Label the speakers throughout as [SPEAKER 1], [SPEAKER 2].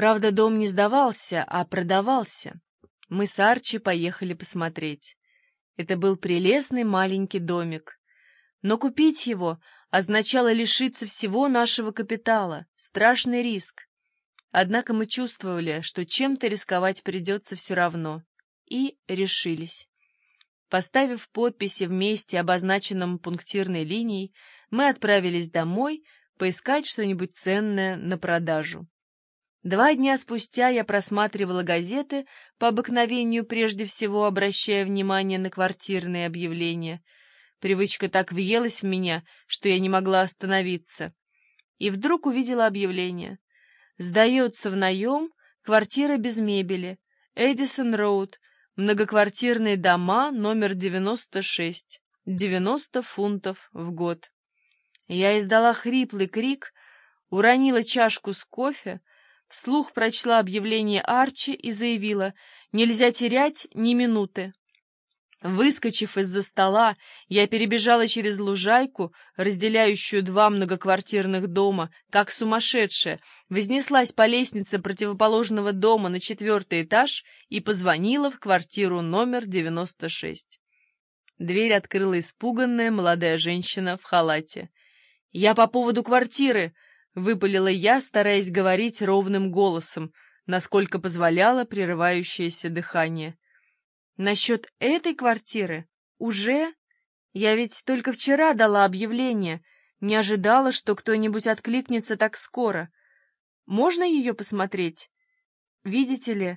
[SPEAKER 1] Правда, дом не сдавался, а продавался. Мы с Арчи поехали посмотреть. Это был прелестный маленький домик. Но купить его означало лишиться всего нашего капитала, страшный риск. Однако мы чувствовали, что чем-то рисковать придется все равно, и решились. Поставив подписи в месте, обозначенном пунктирной линией, мы отправились домой поискать что-нибудь ценное на продажу. 2 дня спустя я просматривала газеты, по обыкновению прежде всего обращая внимание на квартирные объявления. Привычка так въелась в меня, что я не могла остановиться. И вдруг увидела объявление. «Сдается в наем квартира без мебели. Эдисон-Роуд. Многоквартирные дома, номер 96. 90 фунтов в год». Я издала хриплый крик, уронила чашку с кофе, вслух прочла объявление Арчи и заявила: «Нельзя терять ни минуты». Выскочив из-за стола, я перебежала через лужайку, разделяющую 2 многоквартирных дома, как сумасшедшая, вознеслась по лестнице противоположного дома на 4-й этаж и позвонила в квартиру номер 96. Дверь открыла испуганная молодая женщина в халате. «Я по поводу квартиры», — выпалила я, стараясь говорить ровным голосом, насколько позволяло прерывающееся дыхание. «Насчет этой квартиры? Уже? Я ведь только вчера дала объявление, не ожидала, что кто-нибудь откликнется так скоро. Можно ее посмотреть? Видите ли,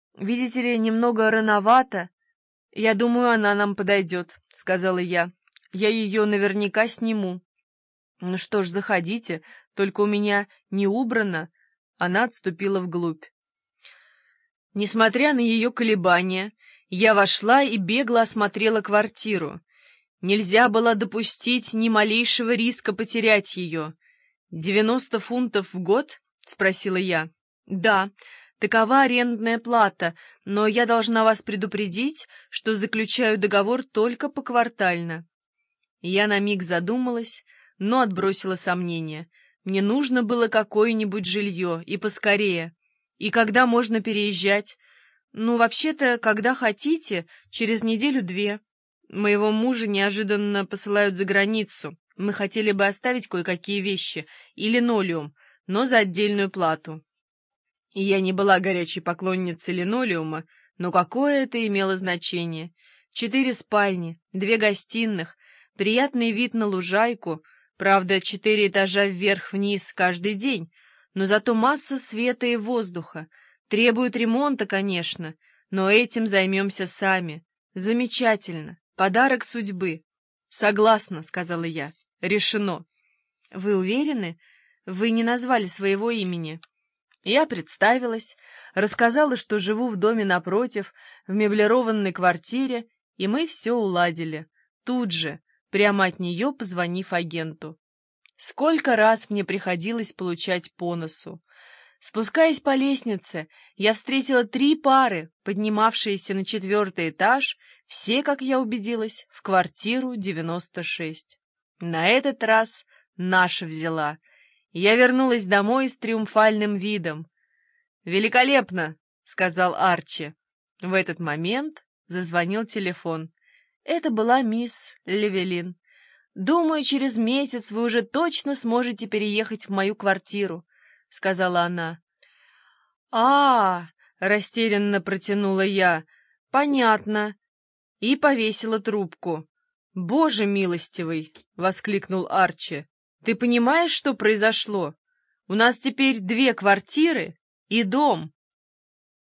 [SPEAKER 1] немного рановато. Я думаю, она нам подойдет», — сказала я. «Я ее наверняка сниму». «Ну что ж, заходите, только у меня не убрано». Она отступила вглубь. Несмотря на ее колебания, я вошла и бегло осмотрела квартиру. Нельзя было допустить ни малейшего риска потерять ее. 90 фунтов в год?» — спросила я. «Да, такова арендная плата, но я должна вас предупредить, что заключаю договор только поквартально». Я на миг задумалась, но отбросила сомнения. Мне нужно было какое-нибудь жилье, и поскорее. И когда можно переезжать? Ну, вообще-то, когда хотите, через 1-2 недели. Моего мужа неожиданно посылают за границу. Мы хотели бы оставить кое-какие вещи и линолеум, но за отдельную плату. И я не была горячей поклонницей линолеума, но какое это имело значение? 4 спальни, 2 гостиных, приятный вид на лужайку, правда, 4 этажа вверх-вниз каждый день, но зато масса света и воздуха. Требует ремонта, конечно, но этим займемся сами. Замечательно. Подарок судьбы. Согласна, сказала я. Решено. Вы уверены? Вы не назвали своего имени. Я представилась, рассказала, что живу в доме напротив, в меблированной квартире, и мы все уладили. Тут же, прямо от нее позвонив агенту. Сколько раз мне приходилось получать по носу. Спускаясь по лестнице, я встретила 3 пары, поднимавшиеся на 4-й этаж, все, как я убедилась, в квартиру 96. На этот раз наша взяла. Я вернулась домой с триумфальным видом. «Великолепно!» — сказал Арчи. В этот момент зазвонил телефон. Это была мисс Левелин. «Думаю, через месяц вы уже точно сможете переехать в мою квартиру», — сказала она. Растерянно протянула я. «Понятно». И повесила трубку. «Боже милостивый!» — воскликнул Арчи. «Ты понимаешь, что произошло? У нас теперь 2 квартиры и дом».